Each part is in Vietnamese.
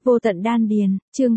Vô tận đan điền, chương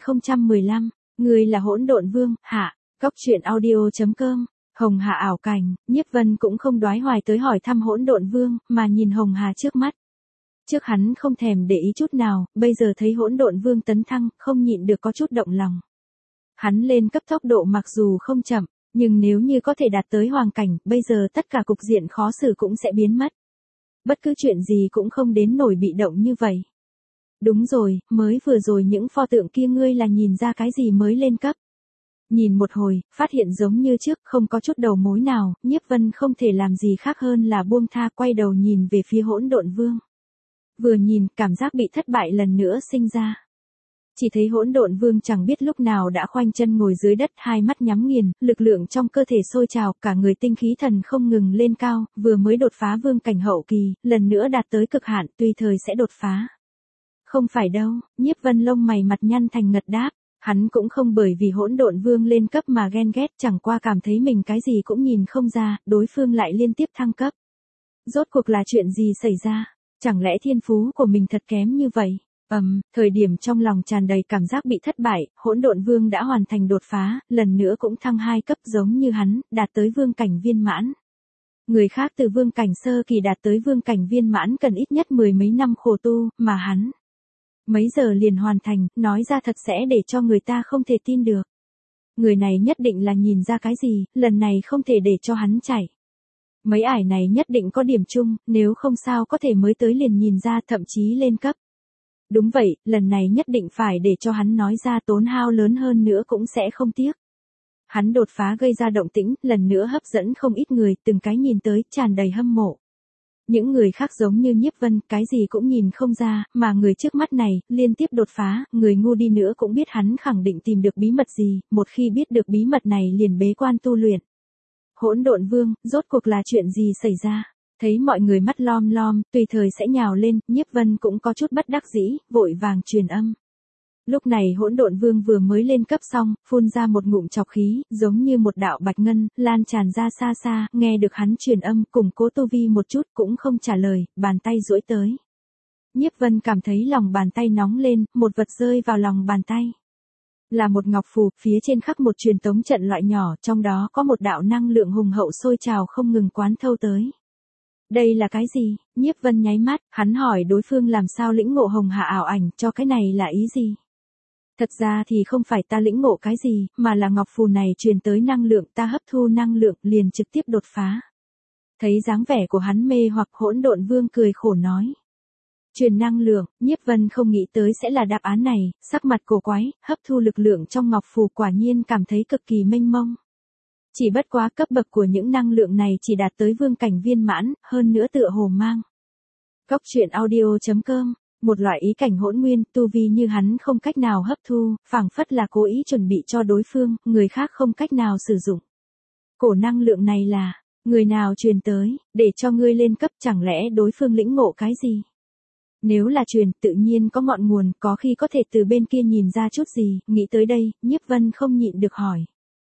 3015, người là hỗn độn vương, hạ, góc truyện audio.com, Hồng Hà ảo cảnh, Nhiếp Vân cũng không đoái hoài tới hỏi thăm hỗn độn vương, mà nhìn Hồng Hà trước mắt. Trước hắn không thèm để ý chút nào, bây giờ thấy hỗn độn vương tấn thăng, không nhịn được có chút động lòng. Hắn lên cấp tốc độ mặc dù không chậm, nhưng nếu như có thể đạt tới hoàng cảnh, bây giờ tất cả cục diện khó xử cũng sẽ biến mất. Bất cứ chuyện gì cũng không đến nổi bị động như vậy. Đúng rồi, mới vừa rồi những pho tượng kia ngươi là nhìn ra cái gì mới lên cấp. Nhìn một hồi, phát hiện giống như trước, không có chút đầu mối nào, Nhiếp Vân không thể làm gì khác hơn là buông tha quay đầu nhìn về phía hỗn độn vương. Vừa nhìn, cảm giác bị thất bại lần nữa sinh ra. Chỉ thấy hỗn độn vương chẳng biết lúc nào đã khoanh chân ngồi dưới đất, hai mắt nhắm nghiền, lực lượng trong cơ thể sôi trào, cả người tinh khí thần không ngừng lên cao, vừa mới đột phá vương cảnh hậu kỳ, lần nữa đạt tới cực hạn, tùy thời sẽ đột phá. Không phải đâu, Nhiếp Vân lông mày mặt nhăn thành ngật đáp, hắn cũng không bởi vì hỗn độn vương lên cấp mà ghen ghét, chẳng qua cảm thấy mình cái gì cũng nhìn không ra, đối phương lại liên tiếp thăng cấp. Rốt cuộc là chuyện gì xảy ra? Chẳng lẽ thiên phú của mình thật kém như vậy? Thời điểm trong lòng tràn đầy cảm giác bị thất bại, hỗn độn vương đã hoàn thành đột phá, lần nữa cũng thăng 2 cấp giống như hắn, đạt tới vương cảnh viên mãn. Người khác từ vương cảnh sơ kỳ đạt tới vương cảnh viên mãn cần ít nhất 10 mấy năm khổ tu, mà hắn mấy giờ liền hoàn thành, nói ra thật sẽ để cho người ta không thể tin được. Người này nhất định là nhìn ra cái gì, lần này không thể để cho hắn chạy. Mấy ải này nhất định có điểm chung, nếu không sao có thể mới tới liền nhìn ra, thậm chí lên cấp. Đúng vậy, lần này nhất định phải để cho hắn nói ra, tốn hao lớn hơn nữa cũng sẽ không tiếc. Hắn đột phá gây ra động tĩnh, lần nữa hấp dẫn không ít người, từng cái nhìn tới, tràn đầy hâm mộ. Những người khác giống như Nhiếp Vân, cái gì cũng nhìn không ra, mà người trước mắt này, liên tiếp đột phá, người ngu đi nữa cũng biết hắn khẳng định tìm được bí mật gì, một khi biết được bí mật này liền bế quan tu luyện. Hỗn độn vương, rốt cuộc là chuyện gì xảy ra? Thấy mọi người mắt lom lom, tùy thời sẽ nhào lên, Nhiếp Vân cũng có chút bất đắc dĩ, vội vàng truyền âm. Lúc này hỗn độn vương vừa mới lên cấp xong, phun ra một ngụm chọc khí, giống như một đạo bạch ngân, lan tràn ra xa xa, nghe được hắn truyền âm, củng cố tu vi một chút cũng không trả lời, bàn tay duỗi tới. Nhiếp Vân cảm thấy lòng bàn tay nóng lên, một vật rơi vào lòng bàn tay. Là một ngọc phù, phía trên khắc một truyền tống trận loại nhỏ, trong đó có một đạo năng lượng hùng hậu sôi trào không ngừng quán thâu tới. Đây là cái gì? Nhiếp Vân nháy mắt, hắn hỏi đối phương làm sao lĩnh ngộ Hồng Hà ảo ảnh, cho cái này là ý gì? Thật ra thì không phải ta lĩnh ngộ cái gì, mà là ngọc phù này truyền tới năng lượng, ta hấp thu năng lượng, liền trực tiếp đột phá. Thấy dáng vẻ của hắn mê hoặc, hỗn độn vương cười khổ nói. Truyền năng lượng, Nhiếp Vân không nghĩ tới sẽ là đáp án này, sắc mặt cổ quái, hấp thu lực lượng trong ngọc phù quả nhiên cảm thấy cực kỳ mênh mông. Chỉ bất quá cấp bậc của những năng lượng này chỉ đạt tới vương cảnh viên mãn, hơn nữa tựa hồ mang. Góc truyện audio.com, một loại ý cảnh hỗn nguyên, tu vi như hắn không cách nào hấp thu, phảng phất là cố ý chuẩn bị cho đối phương, người khác không cách nào sử dụng. Cổ năng lượng này là, người nào truyền tới, để cho ngươi lên cấp, chẳng lẽ đối phương lĩnh ngộ cái gì? Nếu là truyền, tự nhiên có ngọn nguồn, có khi có thể từ bên kia nhìn ra chút gì, nghĩ tới đây, Nhiếp Vân không nhịn được hỏi.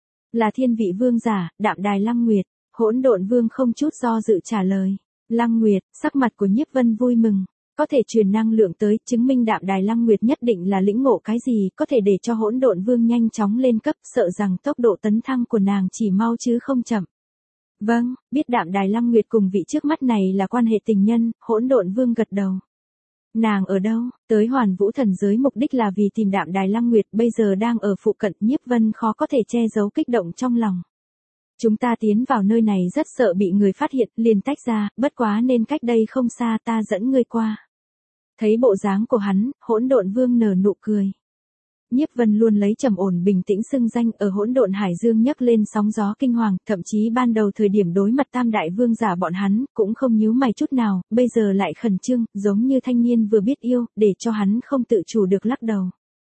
Là thiên vị vương giả, Đạm Đài Lăng Nguyệt, hỗn độn vương không chút do dự trả lời. Lăng Nguyệt, sắc mặt của Nhiếp Vân vui mừng, có thể truyền năng lượng tới, chứng minh Đạm Đài Lăng Nguyệt nhất định là lĩnh ngộ cái gì, có thể để cho hỗn độn vương nhanh chóng lên cấp, sợ rằng tốc độ tấn thăng của nàng chỉ mau chứ không chậm. Vâng, biết Đạm Đài Lăng Nguyệt cùng vị trước mắt này là quan hệ tình nhân, hỗn độn vương gật đầu. Nàng ở đâu? Tới Hoàn Vũ thần giới mục đích là vì tìm Đạm Đài Lăng Nguyệt, bây giờ đang ở phụ cận, Nhiếp Vân khó có thể che giấu kích động trong lòng. Chúng ta tiến vào nơi này rất sợ bị người phát hiện, liền tách ra, bất quá nên cách đây không xa, ta dẫn ngươi qua. Thấy bộ dáng của hắn, hỗn độn vương nở nụ cười. Nhiếp Vân luôn lấy trầm ổn bình tĩnh xưng danh, ở hỗn độn hải dương nhấc lên sóng gió kinh hoàng, thậm chí ban đầu thời điểm đối mặt tam đại vương giả bọn hắn, cũng không nhíu mày chút nào, bây giờ lại khẩn trương, giống như thanh niên vừa biết yêu, để cho hắn không tự chủ được lắc đầu.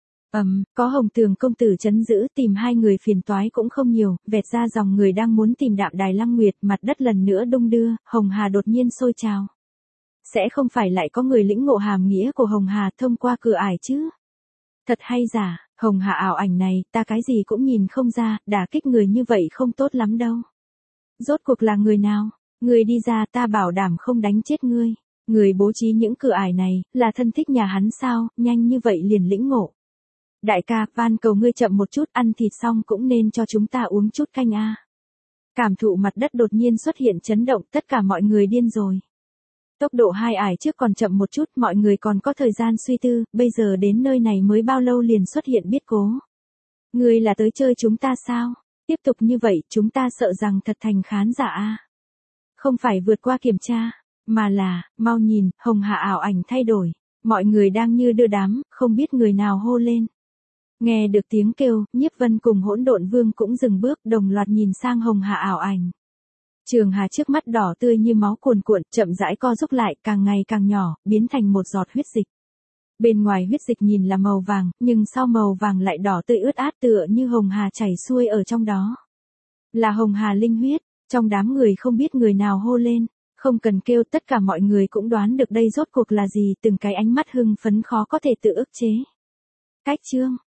Có Hồng Tường công tử trấn giữ, tìm hai người phiền toái cũng không nhiều, vẹt ra dòng người đang muốn tìm Đạm Đài Lăng Nguyệt, mặt đất lần nữa đung đưa, Hồng Hà đột nhiên sôi trào. Sẽ không phải lại có người lĩnh ngộ hàm nghĩa của Hồng Hà thông qua cửa ải chứ? Thật hay giả, Hồng Hà ảo ảnh này, ta cái gì cũng nhìn không ra, đả kích người như vậy không tốt lắm đâu. Rốt cuộc là người nào? Người đi ra, ta bảo đảm không đánh chết ngươi. Người bố trí những cửa ải này, là thân thích nhà hắn sao, nhanh như vậy liền lĩnh ngộ. Đại ca, van cầu ngươi chậm một chút, ăn thịt xong cũng nên cho chúng ta uống chút canh a. Cảm thụ mặt đất đột nhiên xuất hiện chấn động, tất cả mọi người điên rồi. Tốc độ 2 ải trước còn chậm một chút, mọi người còn có thời gian suy tư, bây giờ đến nơi này mới bao lâu liền xuất hiện biết cố. Ngươi là tới chơi chúng ta sao? Tiếp tục như vậy, chúng ta sợ rằng thật thành khán giả a. Không phải vượt qua kiểm tra, mà là, mau nhìn, Hồng Hà ảo ảnh thay đổi. Mọi người đang như đưa đám, không biết người nào hô lên. Nghe được tiếng kêu, Nhiếp Vân cùng Hỗn Độn Vương cũng dừng bước, đồng loạt nhìn sang Hồng Hà ảo ảnh. Trường Hà trước mắt đỏ tươi như máu cuồn cuộn, chậm rãi co rúm lại, càng ngày càng nhỏ, biến thành một giọt huyết dịch. Bên ngoài huyết dịch nhìn là màu vàng, nhưng sau màu vàng lại đỏ tươi ướt át tựa như hồng hà chảy xuôi ở trong đó. Là Hồng Hà linh huyết, trong đám người không biết người nào hô lên, không cần kêu, tất cả mọi người cũng đoán được đây rốt cuộc là gì, từng cái ánh mắt hưng phấn khó có thể tự ức chế. Cách chương